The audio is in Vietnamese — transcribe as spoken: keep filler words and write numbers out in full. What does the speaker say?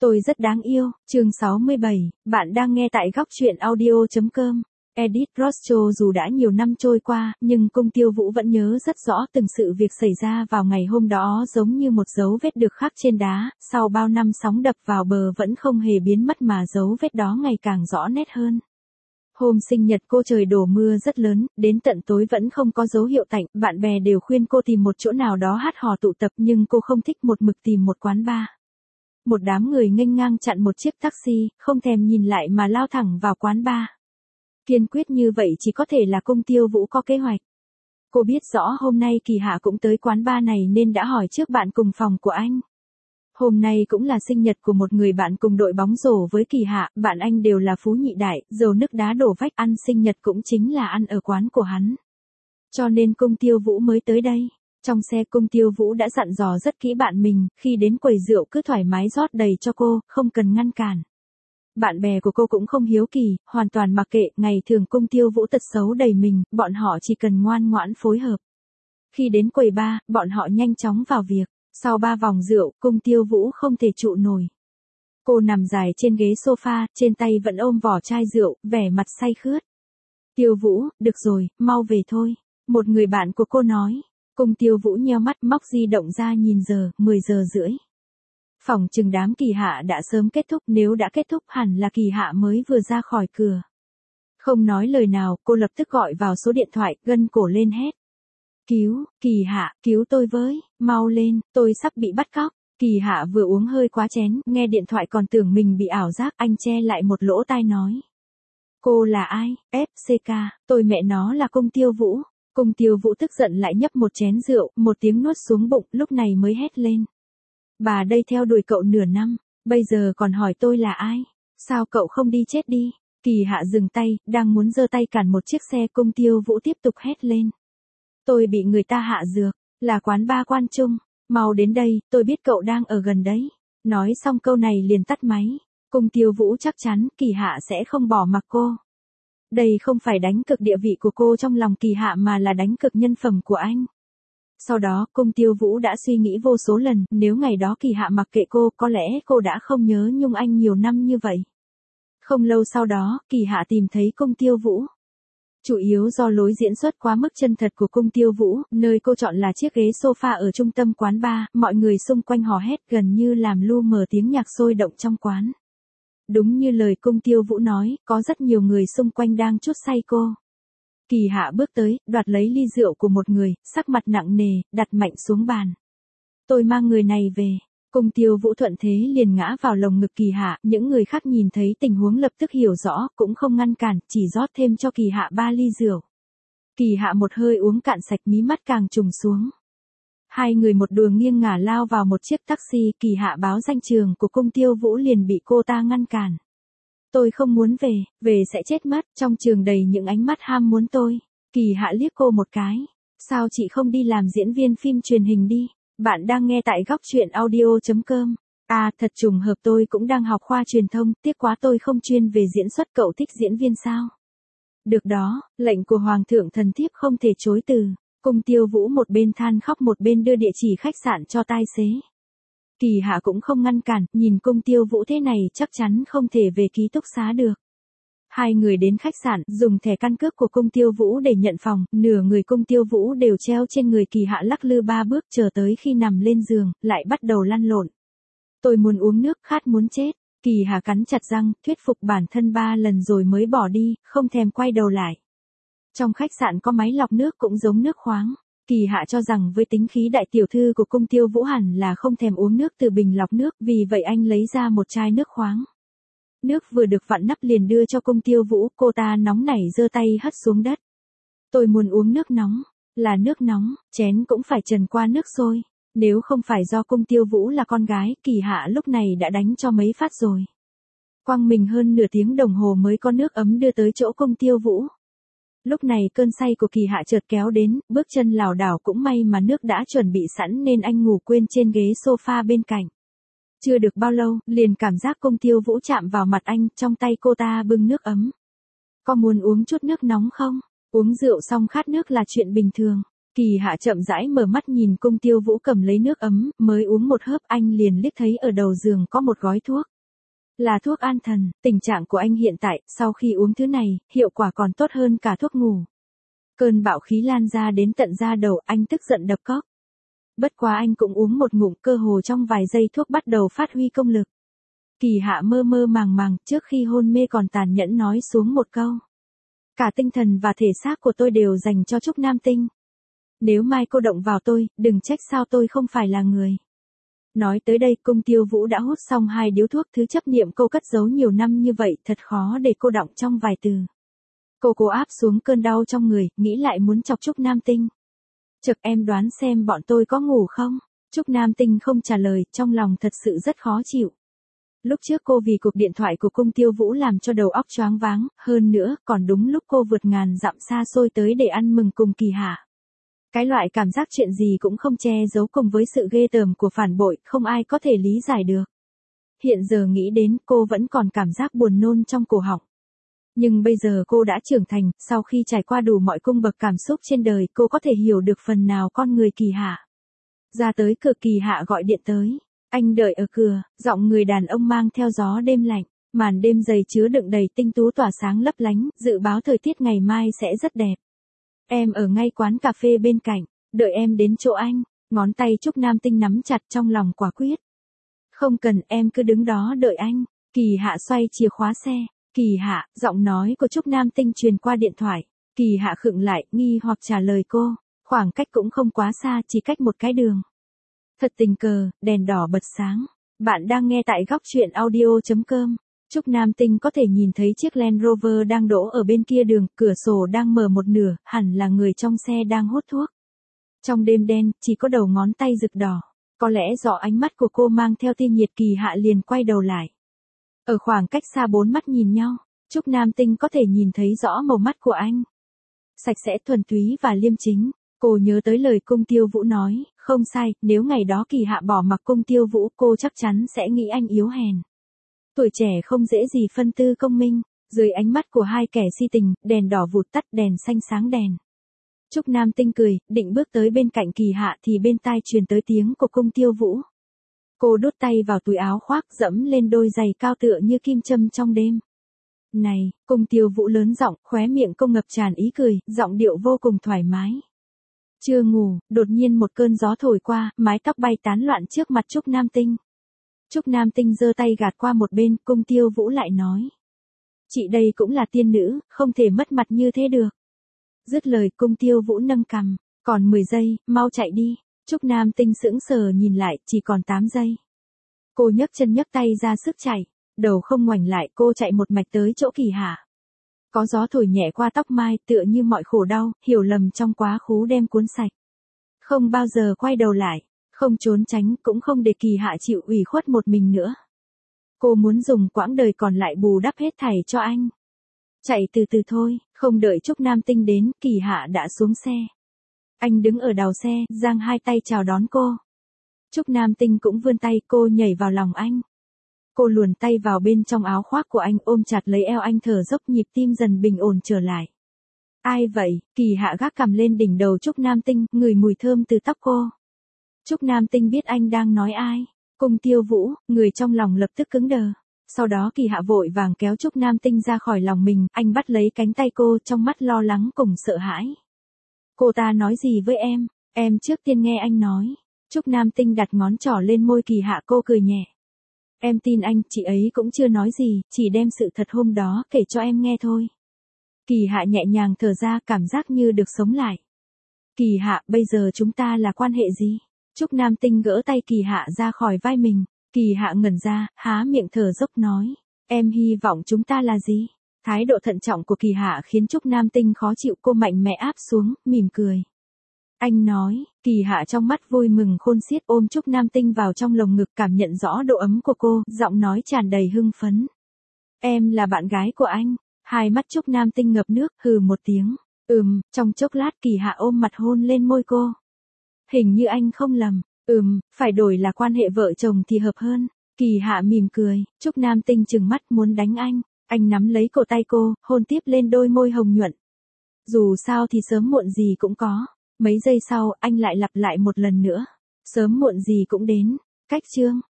Tôi rất đáng yêu, chương sáu mươi bảy, bạn đang nghe tại góc truyện audio.com. Edith Rothschild dù đã nhiều năm trôi qua, nhưng Cung Tiêu Vũ vẫn nhớ rất rõ từng sự việc xảy ra vào ngày hôm đó giống như một dấu vết được khắc trên đá, sau bao năm sóng đập vào bờ vẫn không hề biến mất mà dấu vết đó ngày càng rõ nét hơn. Hôm sinh nhật cô trời đổ mưa rất lớn, đến tận tối vẫn không có dấu hiệu tạnh, bạn bè đều khuyên cô tìm một chỗ nào đó hát hò tụ tập nhưng cô không thích một mực tìm một quán bar. Một đám người nghênh ngang chặn một chiếc taxi, không thèm nhìn lại mà lao thẳng vào quán bar. Kiên quyết như vậy chỉ có thể là Cung Tiêu Vũ có kế hoạch. Cô biết rõ hôm nay Kỳ Hạ cũng tới quán bar này nên đã hỏi trước bạn cùng phòng của anh. Hôm nay cũng là sinh nhật của một người bạn cùng đội bóng rổ với Kỳ Hạ, bạn anh đều là phú nhị đại, dầu nước đá đổ vách, ăn sinh nhật cũng chính là ăn ở quán của hắn. Cho nên Cung Tiêu Vũ mới tới đây. Trong xe Cung Tiêu Vũ đã dặn dò rất kỹ bạn mình, khi đến quầy rượu cứ thoải mái rót đầy cho cô, không cần ngăn cản. Bạn bè của cô cũng không hiếu kỳ, hoàn toàn mặc kệ, ngày thường Cung Tiêu Vũ tật xấu đầy mình, bọn họ chỉ cần ngoan ngoãn phối hợp. Khi đến quầy bar, bọn họ nhanh chóng vào việc, sau ba vòng rượu, Cung Tiêu Vũ không thể trụ nổi. Cô nằm dài trên ghế sofa, trên tay vẫn ôm vỏ chai rượu, vẻ mặt say khướt. Tiêu Vũ, được rồi, mau về thôi, một người bạn của cô nói. Cung Tiêu Vũ nheo mắt móc di động ra nhìn giờ, mười giờ rưỡi. Phòng chừng đám Kỳ Hạ đã sớm kết thúc, nếu đã kết thúc hẳn là Kỳ Hạ mới vừa ra khỏi cửa. Không nói lời nào, cô lập tức gọi vào số điện thoại, gân cổ lên hét. Cứu, Kỳ Hạ, cứu tôi với, mau lên, tôi sắp bị bắt cóc. Kỳ Hạ vừa uống hơi quá chén, nghe điện thoại còn tưởng mình bị ảo giác, anh che lại một lỗ tai nói. Cô là ai? ép xê ca, tôi mẹ nó là Cung Tiêu Vũ. Cung Tiêu Vũ tức giận lại nhấp một chén rượu, một tiếng nuốt xuống bụng, lúc này mới hét lên. Bà đây theo đuổi cậu nửa năm, bây giờ còn hỏi tôi là ai? Sao cậu không đi chết đi? Kỳ Hạ dừng tay, đang muốn giơ tay cản một chiếc xe. Cung Tiêu Vũ tiếp tục hét lên. Tôi bị người ta hạ dược, là quán bar Quan Trung, mau đến đây, tôi biết cậu đang ở gần đấy. Nói xong câu này liền tắt máy. Cung Tiêu Vũ chắc chắn Kỳ Hạ sẽ không bỏ mặc cô. Đây không phải đánh cực địa vị của cô trong lòng Kỳ Hạ mà là đánh cực nhân phẩm của anh. Sau đó, Cung Tiêu Vũ đã suy nghĩ vô số lần, nếu ngày đó Kỳ Hạ mặc kệ cô, có lẽ cô đã không nhớ nhung anh nhiều năm như vậy. Không lâu sau đó, Kỳ Hạ tìm thấy Cung Tiêu Vũ. Chủ yếu do lối diễn xuất quá mức chân thật của Cung Tiêu Vũ, nơi cô chọn là chiếc ghế sofa ở trung tâm quán bar, mọi người xung quanh hò hét gần như làm lu mờ tiếng nhạc sôi động trong quán. Đúng như lời Cung Tiêu Vũ nói, có rất nhiều người xung quanh đang trút say cô. Kỳ Hạ bước tới, đoạt lấy ly rượu của một người, sắc mặt nặng nề, đặt mạnh xuống bàn. Tôi mang người này về. Cung Tiêu Vũ thuận thế liền ngã vào lồng ngực Kỳ Hạ, những người khác nhìn thấy tình huống lập tức hiểu rõ, cũng không ngăn cản, chỉ rót thêm cho Kỳ Hạ ba ly rượu. Kỳ Hạ một hơi uống cạn sạch, mí mắt càng trùng xuống. Hai người một đường nghiêng ngả lao vào một chiếc taxi, Kỳ Hạ báo danh trường của Cung Tiêu Vũ liền bị cô ta ngăn cản. Tôi không muốn về, về sẽ chết mất, trong trường đầy những ánh mắt ham muốn tôi. Kỳ Hạ liếc cô một cái. Sao chị không đi làm diễn viên phim truyền hình đi? Bạn đang nghe tại góc truyện audio.com. À, thật trùng hợp tôi cũng đang học khoa truyền thông, tiếc quá tôi không chuyên về diễn xuất, cậu thích diễn viên sao? Được đó, lệnh của Hoàng thượng thần thiếp không thể chối từ. Cung Tiêu Vũ một bên than khóc một bên đưa địa chỉ khách sạn cho tài xế. Kỳ Hạ cũng không ngăn cản, nhìn Cung Tiêu Vũ thế này chắc chắn không thể về ký túc xá được. Hai người đến khách sạn, dùng thẻ căn cước của Cung Tiêu Vũ để nhận phòng, nửa người Cung Tiêu Vũ đều treo trên người. Kỳ Hạ lắc lư ba bước chờ tới khi nằm lên giường, lại bắt đầu lăn lộn. Tôi muốn uống nước, khát muốn chết. Kỳ Hạ cắn chặt răng, thuyết phục bản thân ba lần rồi mới bỏ đi, không thèm quay đầu lại. Trong khách sạn có máy lọc nước cũng giống nước khoáng. Kỳ Hạ cho rằng với tính khí đại tiểu thư của Cung Tiêu Vũ hẳn là không thèm uống nước từ bình lọc nước, vì vậy anh lấy ra một chai nước khoáng. Nước vừa được vặn nắp liền đưa cho Cung Tiêu Vũ, cô ta nóng nảy giơ tay hất xuống đất. Tôi muốn uống nước nóng, là nước nóng, chén cũng phải trần qua nước sôi. Nếu không phải do Cung Tiêu Vũ là con gái, Kỳ Hạ lúc này đã đánh cho mấy phát rồi. Quăng mình hơn nửa tiếng đồng hồ mới có nước ấm đưa tới chỗ Cung Tiêu Vũ. Lúc này cơn say của Kỳ Hạ chợt kéo đến, bước chân lảo đảo, cũng may mà nước đã chuẩn bị sẵn nên anh ngủ quên trên ghế sofa bên cạnh. Chưa được bao lâu, liền cảm giác Cung Tiêu Vũ chạm vào mặt anh, trong tay cô ta bưng nước ấm. Có muốn uống chút nước nóng không? Uống rượu xong khát nước là chuyện bình thường. Kỳ Hạ chậm rãi mở mắt nhìn Cung Tiêu Vũ cầm lấy nước ấm, mới uống một hớp anh liền liếc thấy ở đầu giường có một gói thuốc. Là thuốc an thần, tình trạng của anh hiện tại, sau khi uống thứ này, hiệu quả còn tốt hơn cả thuốc ngủ. Cơn bạo khí lan ra đến tận da đầu, anh tức giận đập cốc. Bất quá anh cũng uống một ngụm, cơ hồ trong vài giây thuốc bắt đầu phát huy công lực. Kỳ Hạ mơ mơ màng màng, trước khi hôn mê còn tàn nhẫn nói xuống một câu. Cả tinh thần và thể xác của tôi đều dành cho Trúc Nam Tinh. Nếu mai cô động vào tôi, đừng trách sao tôi không phải là người. Nói tới đây, Cung Tiêu Vũ đã hút xong hai điếu thuốc, thứ chấp niệm cô cất giấu nhiều năm như vậy thật khó để cô đọng trong vài từ. Cô cố áp xuống cơn đau trong người, nghĩ lại muốn chọc Trúc Nam Tinh. Chực, em đoán xem bọn tôi có ngủ không? Trúc Nam Tinh không trả lời, trong lòng thật sự rất khó chịu. Lúc trước cô vì cuộc điện thoại của Cung Tiêu Vũ làm cho đầu óc choáng váng, hơn nữa, còn đúng lúc cô vượt ngàn dặm xa xôi tới để ăn mừng cùng Kỳ Hạ. Cái loại cảm giác chuyện gì cũng không che giấu cùng với sự ghê tởm của phản bội, không ai có thể lý giải được. Hiện giờ nghĩ đến, cô vẫn còn cảm giác buồn nôn trong cổ họng. Nhưng bây giờ cô đã trưởng thành, sau khi trải qua đủ mọi cung bậc cảm xúc trên đời, cô có thể hiểu được phần nào con người Kỳ Hạ. Ra tới cửa, Kỳ Hạ gọi điện tới. Anh đợi ở cửa, giọng người đàn ông mang theo gió đêm lạnh, màn đêm dày chứa đựng đầy tinh tú tỏa sáng lấp lánh, dự báo thời tiết ngày mai sẽ rất đẹp. Em ở ngay quán cà phê bên cạnh, đợi em đến chỗ anh. Ngón tay Trúc Nam Tinh nắm chặt, trong lòng quả quyết. Không cần, em cứ đứng đó đợi anh. Kỳ Hạ xoay chìa khóa xe. Kỳ Hạ, giọng nói của Trúc Nam Tinh truyền qua điện thoại. Kỳ Hạ khựng lại, nghi hoặc trả lời cô. Khoảng cách cũng không quá xa, chỉ cách một cái đường. Thật tình cờ, đèn đỏ bật sáng. Bạn đang nghe tại góc truyện audio chấm com. Trúc Nam Tinh có thể nhìn thấy chiếc Land Rover đang đỗ ở bên kia đường, cửa sổ đang mở một nửa, hẳn là người trong xe đang hút thuốc. Trong đêm đen, chỉ có đầu ngón tay rực đỏ. Có lẽ do ánh mắt của cô mang theo tia nhiệt, Kỳ Hạ liền quay đầu lại. Ở khoảng cách xa bốn mắt nhìn nhau, Trúc Nam Tinh có thể nhìn thấy rõ màu mắt của anh. Sạch sẽ, thuần túy và liêm chính. Cô nhớ tới lời Cung Tiêu Vũ nói, không sai, nếu ngày đó Kỳ Hạ bỏ mặc Cung Tiêu Vũ, cô chắc chắn sẽ nghĩ anh yếu hèn. Tuổi trẻ không dễ gì phân tư công minh, dưới ánh mắt của hai kẻ si tình, đèn đỏ vụt tắt, đèn xanh sáng đèn. Trúc Nam Tinh cười, định bước tới bên cạnh Kỳ Hạ thì bên tai truyền tới tiếng của Cung Tiêu Vũ. Cô đút tay vào túi áo khoác, dẫm lên đôi giày cao tựa như kim châm trong đêm. Này, Cung Tiêu Vũ lớn giọng, khóe miệng cô ngập tràn ý cười, giọng điệu vô cùng thoải mái. Chưa ngủ, đột nhiên một cơn gió thổi qua, mái tóc bay tán loạn trước mặt Trúc Nam Tinh. Trúc Nam Tinh giơ tay gạt qua một bên, Cung Tiêu Vũ lại nói. Chị đây cũng là tiên nữ, không thể mất mặt như thế được. Dứt lời, Cung Tiêu Vũ nâng cằm, còn mười giây, mau chạy đi. Trúc Nam Tinh sững sờ nhìn lại, chỉ còn tám giây. Cô nhấc chân nhấc tay ra sức chạy, đầu không ngoảnh lại, cô chạy một mạch tới chỗ Kỳ Hạ. Có gió thổi nhẹ qua tóc mai, tựa như mọi khổ đau, hiểu lầm trong quá khứ đem cuốn sạch. Không bao giờ quay đầu lại, không trốn tránh, cũng không để Kỳ Hạ chịu ủy khuất một mình nữa. Cô muốn dùng quãng đời còn lại bù đắp hết thảy cho anh. Chạy từ từ thôi, không đợi Trúc Nam Tinh đến, Kỳ Hạ đã xuống xe. Anh đứng ở đầu xe, giang hai tay chào đón cô. Trúc Nam Tinh cũng vươn tay, cô nhảy vào lòng anh. Cô luồn tay vào bên trong áo khoác của anh, ôm chặt lấy eo anh, thở dốc, nhịp tim dần bình ổn trở lại. Ai vậy? Kỳ Hạ gác cằm lên đỉnh đầu Trúc Nam Tinh, ngửi mùi thơm từ tóc cô. Trúc Nam Tinh biết anh đang nói ai. Cung Tiêu Vũ, người trong lòng lập tức cứng đờ. Sau đó Kỳ Hạ vội vàng kéo Trúc Nam Tinh ra khỏi lòng mình, anh bắt lấy cánh tay cô, trong mắt lo lắng cùng sợ hãi. Cô ta nói gì với em? Em trước tiên nghe anh nói. Trúc Nam Tinh đặt ngón trỏ lên môi Kỳ Hạ, cô cười nhẹ. Em tin anh, chị ấy cũng chưa nói gì, chỉ đem sự thật hôm đó kể cho em nghe thôi. Kỳ Hạ nhẹ nhàng thở ra, cảm giác như được sống lại. Kỳ Hạ, bây giờ chúng ta là quan hệ gì? Trúc Nam Tinh gỡ tay Kỳ Hạ ra khỏi vai mình. Kỳ Hạ ngẩn ra, há miệng thở dốc nói. Em hy vọng chúng ta là gì? Thái độ thận trọng của Kỳ Hạ khiến Trúc Nam Tinh khó chịu, cô mạnh mẽ áp xuống, mỉm cười. Anh nói, Kỳ Hạ trong mắt vui mừng khôn xiết, ôm Trúc Nam Tinh vào trong lồng ngực, cảm nhận rõ độ ấm của cô, giọng nói tràn đầy hưng phấn. Em là bạn gái của anh. Hai mắt Trúc Nam Tinh ngập nước, hừ một tiếng. Ừm, trong chốc lát Kỳ Hạ ôm mặt hôn lên môi cô. Hình như anh không lầm. Ừm, phải đổi là quan hệ vợ chồng thì hợp hơn. Kỳ Hạ mỉm cười, Trúc Nam Tinh trừng mắt muốn đánh anh. Anh nắm lấy cổ tay cô, hôn tiếp lên đôi môi hồng nhuận. Dù sao thì sớm muộn gì cũng có. Mấy giây sau, anh lại lặp lại một lần nữa. Sớm muộn gì cũng đến. Cách chương